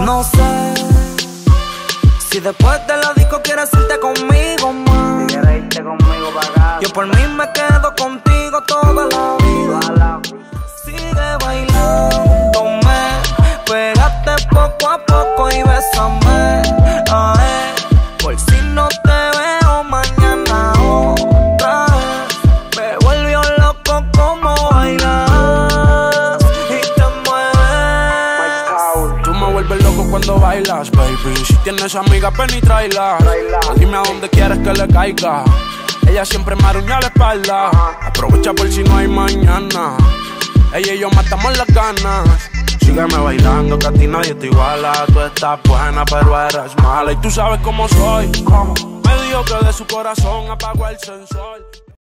No sé si después de la disco quieres irte conmigo más. Si quieres irte conmigo pa' acá. Yo por mí me quedo contigo toda la vida. Sigue bailándome, pégate poco a poco y bésame. Ay, por si no te veo mañana otra vez. Me volvió loco como bailas y te mueves. Tú me vuelves loco cuando bailas, baby. Si tienes amigas, ven y tráela. Dime a dónde quieres que le caiga. Ella siempre me arruña la espalda. Aprovecha por si no hay mañana. Ella y yo matamos las ganas. Sígueme bailando, que a ti nadie te iguala. Tú estás buena, pero eres mala. Y tú sabes cómo soy. Me dijo que de su corazón apagó el sensor.